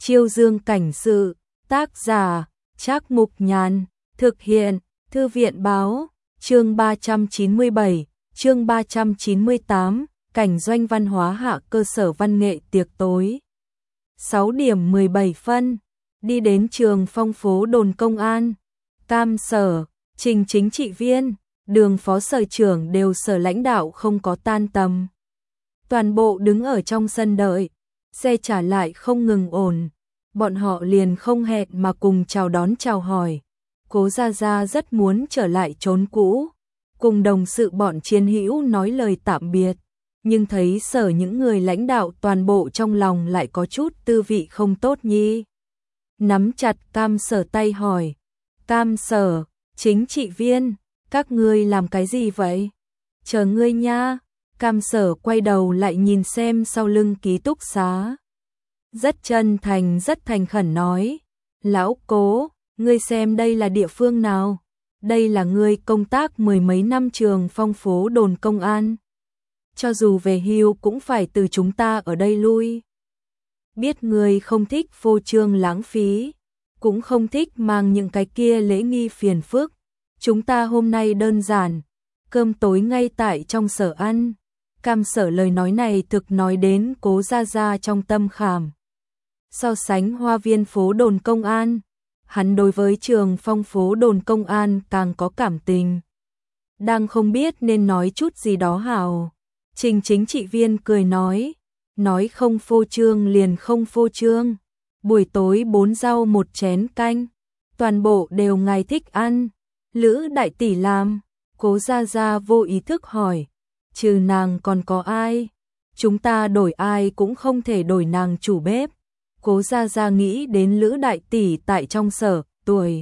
Chiêu Dương cảnh sự, tác giả, Trác Mục Nhàn, thực hiện, Thư viện báo, chương 397, chương 398, cảnh doanh văn hóa hạ cơ sở văn nghệ tiệc tối. 6 điểm 17 phân, đi đến trường Phong phố đồn công an, Cam sở, Trình chính trị viên, Đường phó sở trưởng đều sở lãnh đạo không có tan tầm. Toàn bộ đứng ở trong sân đợi, xe trả lại không ngừng ổn, bọn họ liền không hẹn mà cùng chào đón chào hỏi. Cố Gia Gia rất muốn trở lại chốn cũ, cùng đồng sự bọn chiến hữu nói lời tạm biệt, nhưng thấy sở những người lãnh đạo toàn bộ trong lòng lại có chút tư vị không tốt nhi. Nắm chặt Cam sở tay hỏi, Cam sở, chính trị viên, các ngươi làm cái gì vậy? Chờ ngươi nha. Cam sở quay đầu lại nhìn xem sau lưng ký túc xá. Rất chân thành rất thành khẩn nói, lão Cố, ngươi xem đây là địa phương nào? Đây là ngươi công tác mười mấy năm trường Phong phố đồn công an. Cho dù về hưu cũng phải từ chúng ta ở đây lui. Biết ngươi không thích phô trương lãng phí, cũng không thích mang những cái kia lễ nghi phiền phức. Chúng ta hôm nay đơn giản, cơm tối ngay tại trong sở ăn. Cam sở lời nói này thực nói đến Cố Gia Gia trong tâm khảm. So sánh hoa viên phố đồn công an, hắn đối với trường Phong phố đồn công an càng có cảm tình. Đang không biết nên nói chút gì đó hảo. Trình chính trị viên cười nói không phô trương liền không phô trương. Buổi tối 4 rau 1 chén canh, toàn bộ đều ngài thích ăn. Lữ đại tỷ làm, Cố Gia Gia vô ý thức hỏi, trừ nàng còn có ai? Chúng ta đổi ai cũng không thể đổi nàng chủ bếp. Cố Gia Gia nghĩ đến Lữ đại tỷ tại trong sở, tuổi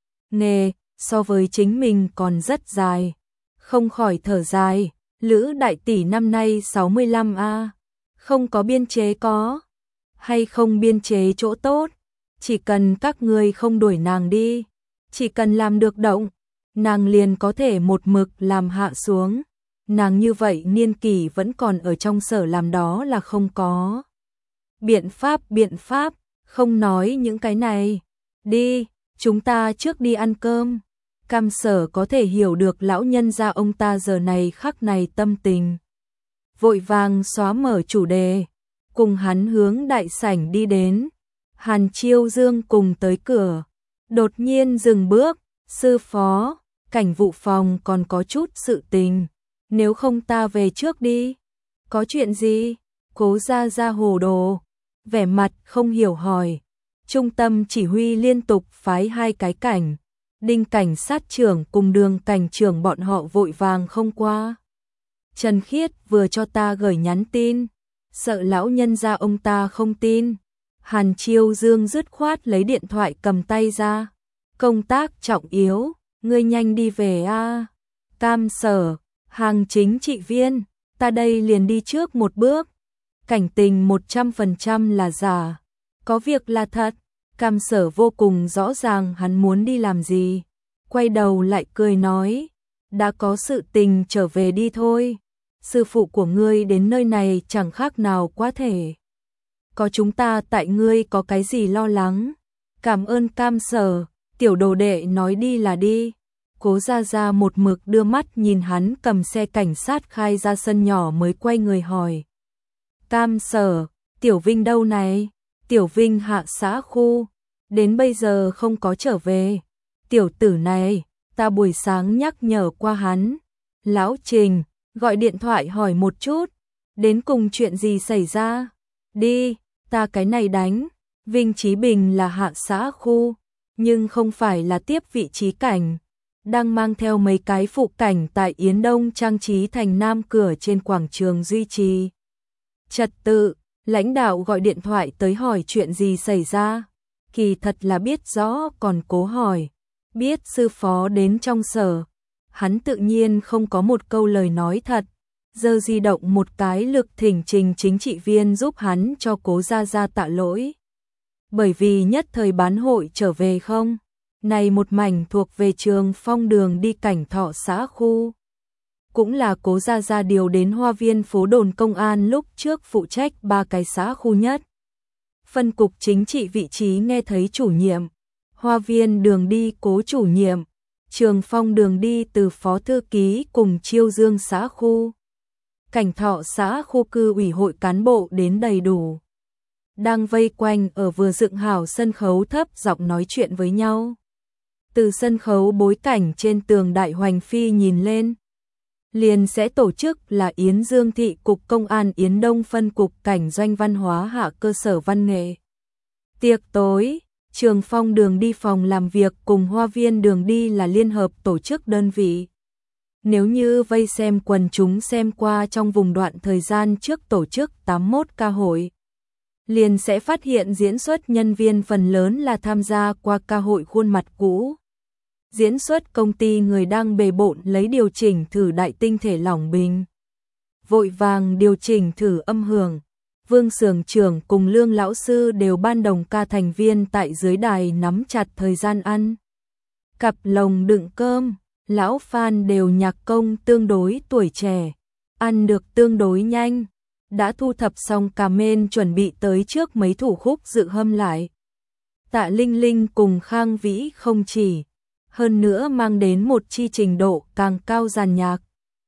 nghề so với chính mình còn rất dài, không khỏi thở dài. Lữ đại tỷ năm nay 65 a, không có biên chế có hay không biên chế chỗ tốt, chỉ cần các ngươi không đuổi nàng đi, chỉ cần làm được động, nàng liền có thể một mực làm hạ xuống. Nàng như vậy niên kỷ vẫn còn ở trong sở làm đó là không có. Biện pháp, không nói những cái này. Đi, chúng ta trước đi ăn cơm. Cam sở có thể hiểu được lão nhân gia ông ta giờ này khắc này tâm tình. Vội vàng xóa mở chủ đề, cùng hắn hướng đại sảnh đi đến. Hàn Chiêu Dương cùng tới cửa, đột nhiên dừng bước, sư phó, cảnh vụ phòng còn có chút sự tình. Nếu không ta về trước đi. Có chuyện gì? Cố Gia Gia hồ đồ, vẻ mặt không hiểu hỏi. Trung tâm chỉ huy liên tục phái 2 cái cảnh, Đinh cảnh sát trưởng cùng Đường cảnh trưởng bọn họ vội vàng không qua. Trần Khiết vừa cho ta gửi nhắn tin, sợ lão nhân gia ông ta không tin. Hàn Chiêu Dương dứt khoát lấy điện thoại cầm tay ra. Công tác trọng yếu, ngươi nhanh đi về a. Cam sở, hàng chính trị viên, ta đây liền đi trước một bước. Cảnh tình 100% là giả, có việc là thật. Cam sở vô cùng rõ ràng hắn muốn đi làm gì. Quay đầu lại cười nói, đã có sự tình trở về đi thôi. Sư phụ của ngươi đến nơi này chẳng khác nào quá thể. Có chúng ta tại ngươi có cái gì lo lắng. Cảm ơn Cam sở, tiểu đồ đệ nói đi là đi. Cố Gia Gia một mực đưa mắt nhìn hắn cầm xe cảnh sát khai ra sân nhỏ mới quay người hỏi. Cam sở, Tiểu Vinh đâu này? Tiểu Vinh hạ xã khu, đến bây giờ không có trở về. Tiểu tử này, ta buổi sáng nhắc nhở qua hắn. Lão Trình, gọi điện thoại hỏi một chút, đến cùng chuyện gì xảy ra? Đi, ta cái này đánh. Vinh Chí Bình là hạ xã khu, nhưng không phải là tiếp vị trí cảnh. Đang mang theo mấy cái phụ cảnh tại Yến Đông trang trí thành Nam cửa trên quảng trường duy trì trật tự. Lãnh đạo gọi điện thoại tới hỏi chuyện gì xảy ra. Kỳ thật là biết rõ còn cố hỏi. Biết sư phó đến trong sở, hắn tự nhiên không có một câu lời nói thật. Giơ di động một cái lực thỉnh Trình chính trị viên giúp hắn cho Cố Gia Gia tạ lỗi. Bởi vì nhất thời bán hội trở về không? Này một mảnh thuộc về trường Phong đường đi cảnh Thọ xã khu. Cũng là Cố Gia Gia điều đến hoa viên phố đồn công an lúc trước phụ trách 3 cái xã khu nhất. phân cục chính trị vị trí nghe thấy chủ nhiệm, Hoa viên đường đi Cố chủ nhiệm, Trường Phong đường đi từ phó thư ký cùng Chiêu Dương xã khu. Cảnh Thọ xã khu cư ủy hội cán bộ đến đầy đủ. Đang vây quanh ở vừa dựng hảo sân khấu thấp giọng nói chuyện với nhau. Từ sân khấu bối cảnh trên tường Đại Hoành Phi nhìn lên. Liền sẽ tổ chức là Yến Dương Thị Cục Công an Yến Đông phân cục cảnh doanh văn hóa hạ cơ sở văn nghệ. Tiệc tối, Trường Phong đường đi phòng làm việc cùng Hoa viên đường đi là liên hợp tổ chức đơn vị. Nếu như vây xem quần chúng xem qua trong vùng đoạn thời gian trước tổ chức 81 ca hội, liền sẽ phát hiện diễn xuất nhân viên phần lớn là tham gia qua ca hội khuôn mặt cũ. Diễn xuất công ty người đang bề bộn lấy điều chỉnh thử đại tinh thể lỏng bình. Vội vàng điều chỉnh thử âm hưởng. Vương xưởng trưởng cùng Lương lão sư đều ban đồng ca thành viên tại dưới đài nắm chặt thời gian ăn. Cặp lồng đựng cơm, lão Phan đều nhạc công tương đối tuổi trẻ, ăn được tương đối nhanh. Đã thu thập xong cà mên chuẩn bị tới trước mấy thủ khúc dự hâm lại. Tạ Linh Linh cùng Khang Vĩ không chỉ, hơn nữa mang đến một chi trình độ càng cao dàn nhạc.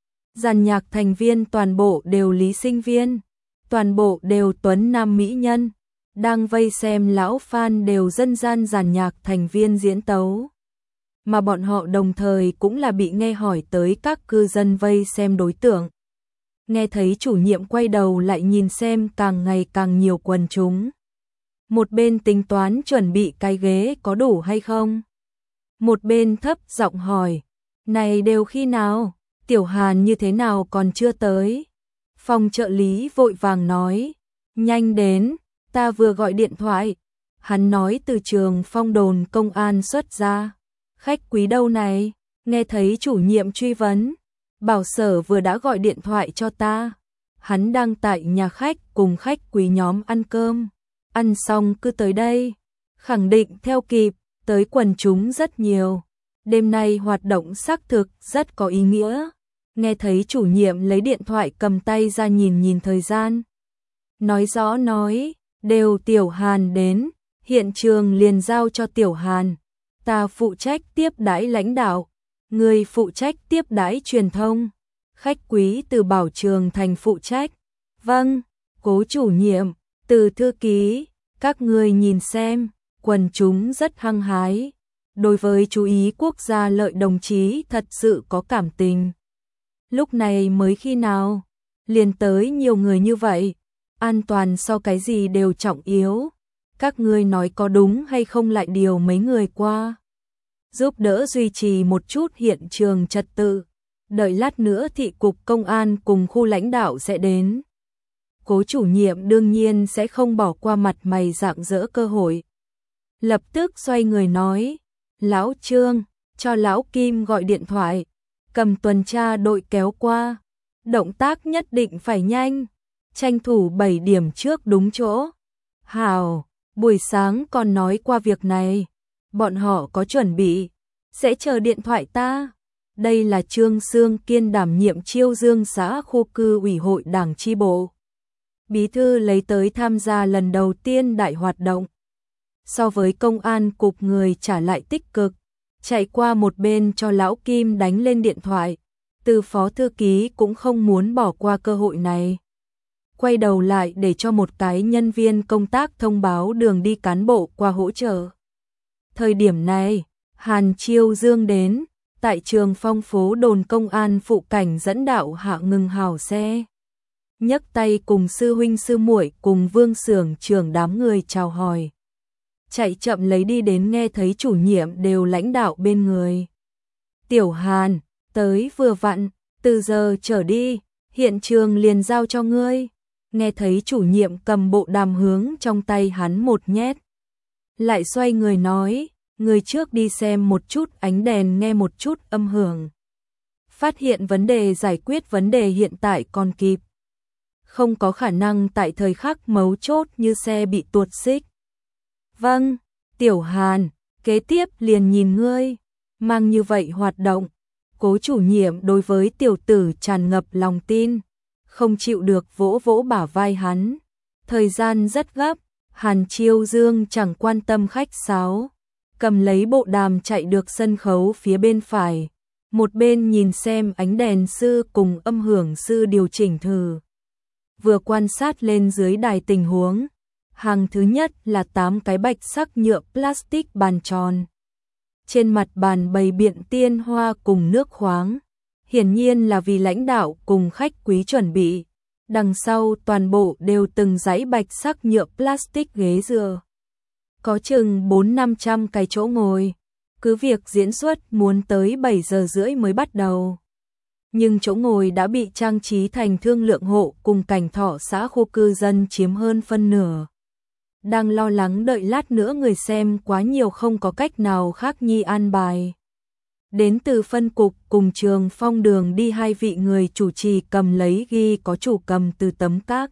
Dàn nhạc thành viên toàn bộ đều lý sinh viên, toàn bộ đều tuấn nam mỹ nhân, đang vây xem lão Phan đều dân gian dàn nhạc thành viên diễn tấu. Mà bọn họ đồng thời cũng là bị nghe hỏi tới các cư dân vây xem đối tượng. Nghe thấy chủ nhiệm quay đầu lại nhìn xem càng ngày càng nhiều quần chúng. Một bên tính toán chuẩn bị cái ghế có đủ hay không. Một bên thấp giọng hỏi, này đều khi nào, Tiểu Hàn như thế nào còn chưa tới. Phòng trợ lý vội vàng nói, nhanh đến, ta vừa gọi điện thoại. Hắn nói từ Trường Phong đồn công an xuất ra. Khách quý đâu này, nghe thấy chủ nhiệm truy vấn. Bảo Sở vừa đã gọi điện thoại cho ta. Hắn đang tại nhà khách cùng khách quý nhóm ăn cơm. Ăn xong cứ tới đây. Khẳng định theo kịp, tới quần chúng rất nhiều. Đêm nay hoạt động xác thực rất có ý nghĩa. Nghe thấy chủ nhiệm lấy điện thoại cầm tay ra nhìn thời gian. Nói rõ nói, đều Tiểu Hàn đến, hiện trường liền giao cho Tiểu Hàn. Ta phụ trách tiếp đãi lãnh đạo, người phụ trách tiếp đãi truyền thông. Khách quý từ Bảo Trường Thành phụ trách. Vâng, Cố chủ nhiệm, từ thư ký, các người nhìn xem, quần chúng rất hăng hái. Đối với chú ý quốc gia lợi đồng chí thật sự có cảm tình. Lúc này mới khi nào, liền tới nhiều người như vậy, an toàn so cái gì đều trọng yếu. Các ngươi nói có đúng hay không lại điều mấy người qua. Giúp đỡ duy trì một chút hiện trường trật tự. Đợi lát nữa thị cục công an cùng khu lãnh đạo sẽ đến. Cố chủ nhiệm đương nhiên sẽ không bỏ qua mặt mày rạng rỡ cơ hội. Lập tức xoay người nói, Lão Trương, cho Lão Kim gọi điện thoại, cầm tuần tra đội kéo qua. Động tác nhất định phải nhanh, tranh thủ 7 điểm trước đúng chỗ. Hào, buổi sáng còn nói qua việc này, bọn họ có chuẩn bị, sẽ chờ điện thoại ta. Đây là Trương Sương Kiên đảm nhiệm Chiêu Dương xã khu cư ủy hội đảng chi bộ. Bí thư lấy tới tham gia lần đầu tiên đại hoạt động. So với công an cục người trả lại tích cực, chạy qua một bên cho Lão Kim đánh lên điện thoại. Từ phó thư ký cũng không muốn bỏ qua cơ hội này. Quay đầu lại để cho một cái nhân viên công tác thông báo đường đi cán bộ qua hỗ trợ. Thời điểm này, Hàn Chiêu Dương đến, tại Trường Phong phố đồn công an phụ cảnh dẫn đạo hạ ngừng hào xe. Nhấc tay cùng sư huynh sư muội cùng Vương xưởng trưởng đám người chào hỏi. Chạy chậm lấy đi đến nghe thấy chủ nhiệm đều lãnh đạo bên người. Tiểu Hàn, tới vừa vặn, từ giờ trở đi, hiện trường liền giao cho ngươi. Nghe thấy chủ nhiệm cầm bộ đàm hướng trong tay hắn một nhét. Lại xoay người nói, người trước đi xem một chút ánh đèn nghe một chút âm hưởng. Phát hiện vấn đề giải quyết vấn đề hiện tại còn kịp. Không có khả năng tại thời khắc mấu chốt như xe bị tuột xích. Vâng, Tiểu Hàn, kế tiếp liền nhìn ngươi. Mang như vậy hoạt động, Cố chủ nhiệm đối với tiểu tử tràn ngập lòng tin. Không chịu được vỗ vỗ bả vai hắn. Thời gian rất gấp, Hàn Chiêu Dương chẳng quan tâm khách sáo, cầm lấy bộ đàm chạy được sân khấu phía bên phải, một bên nhìn xem ánh đèn sư cùng âm hưởng sư điều chỉnh thử. Vừa quan sát lên dưới đài tình huống, hàng thứ nhất là 8 cái bạch sắc nhựa plastic bàn tròn. Trên mặt bàn bày biện tiên hoa cùng nước khoáng, hiển nhiên là vì lãnh đạo cùng khách quý chuẩn bị. Đằng sau toàn bộ đều từng dãy bạch sắc nhựa plastic ghế dựa. Có chừng 400-500 cái chỗ ngồi, cứ việc diễn xuất muốn tới 7 giờ rưỡi mới bắt đầu. Nhưng chỗ ngồi đã bị trang trí thành thương lượng hộ cùng cảnh thọ xã khu cư dân chiếm hơn phân nửa. Đang lo lắng đợi lát nữa người xem quá nhiều không có cách nào khác nhi an bài. Đến từ phân cục cùng Trường Phong đường đi 2 vị người chủ trì cầm lấy ghi có chủ cầm từ tấm các.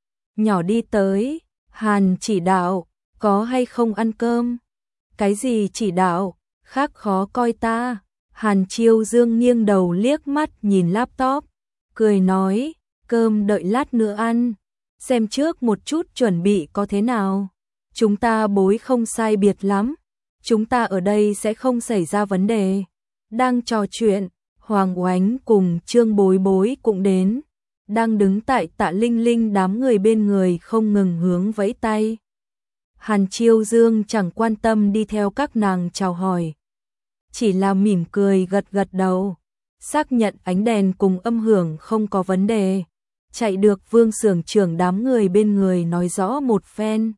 Nhỏ đi tới, Hàn chỉ đạo, có hay không ăn cơm? Cái gì chỉ đạo, khác khó coi ta. Hàn Chiêu Dương nghiêng đầu liếc mắt nhìn laptop, cười nói, cơm đợi lát nữa ăn, xem trước một chút chuẩn bị có thế nào. Chúng ta bối không sai biệt lắm, chúng ta ở đây sẽ không xảy ra vấn đề. Đang trò chuyện, Hoàng Oánh cùng Trương Bối Bối cũng đến, đang đứng tại Tạ Linh Linh đám người bên người không ngừng hướng vẫy tay. Hàn Chiêu Dương chẳng quan tâm đi theo các nàng chào hỏi, chỉ là mỉm cười gật gật đầu, xác nhận ánh đèn cùng âm hưởng không có vấn đề, chạy được Vương xưởng trưởng đám người bên người nói rõ một phen.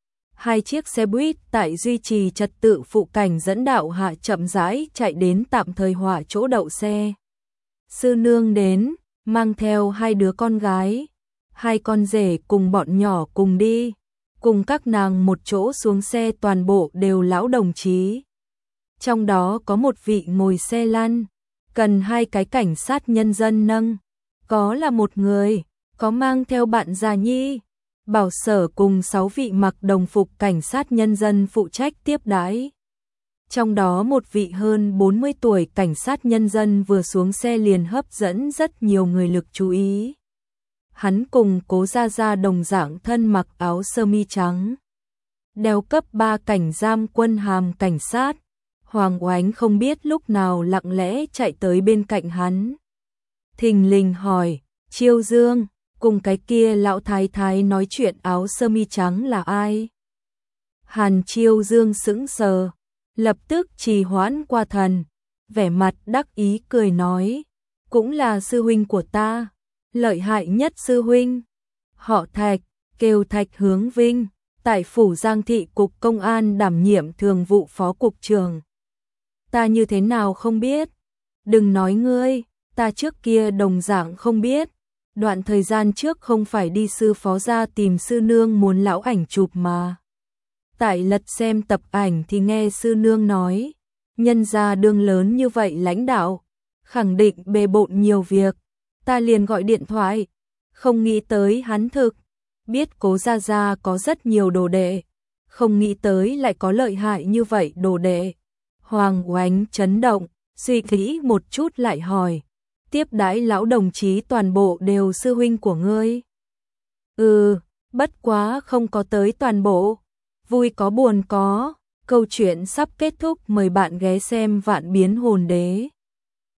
2 chiếc xe buýt tại duy trì trật tự phụ cảnh dẫn đạo hạ chậm rãi chạy đến tạm thời hỏa chỗ đậu xe. Sư nương đến, mang theo 2 đứa con gái, 2 con rể cùng bọn nhỏ cùng đi, cùng các nàng một chỗ xuống xe, toàn bộ đều lão đồng chí. Trong đó có một vị ngồi xe lăn, cần 2 cái cảnh sát nhân dân nâng, có là một người, có mang theo bạn già nhi. Bảo Sở cùng 6 vị mặc đồng phục cảnh sát nhân dân phụ trách tiếp đãi. Trong đó một vị hơn 40 tuổi cảnh sát nhân dân vừa xuống xe liền hấp dẫn rất nhiều người lực chú ý. Hắn cùng Cố Gia Gia đồng dạng thân mặc áo sơ mi trắng, đeo cấp 3 cảnh giam quân hàm cảnh sát. Hoàng Oánh không biết lúc nào lặng lẽ chạy tới bên cạnh hắn, thình lình hỏi, Chiêu Dương, cùng cái kia lão thái thái nói chuyện áo sơ mi trắng là ai? Hàn Chiêu Dương sững sờ, lập tức trì hoãn qua thần, vẻ mặt đắc ý cười nói, cũng là sư huynh của ta, lợi hại nhất sư huynh. Họ Thạch, kêu Thạch Hướng Vinh, tại phủ Giang thị cục công an đảm nhiệm thường vụ phó cục trưởng. Ta như thế nào không biết? Đừng nói ngươi, ta trước kia đồng dạng không biết. Đoạn thời gian trước không phải đi sư phó ra tìm sư nương muốn lão ảnh chụp mà. Tại lật xem tập ảnh thì nghe sư nương nói, nhân gia đương lớn như vậy lãnh đạo, khẳng định bề bộn nhiều việc, ta liền gọi điện thoại, không nghĩ tới hắn thực, biết Cố Gia Gia có rất nhiều đồ đệ, không nghĩ tới lại có lợi hại như vậy đồ đệ. Hoàng Oánh chấn động, suy nghĩ một chút lại hỏi, tiếp đãi lão đồng chí toàn bộ đều sư huynh của ngươi? Bất quá không có tới toàn bộ, vui có buồn có, câu chuyện sắp kết thúc, mời bạn ghé xem Vạn Biến Hồn Đế.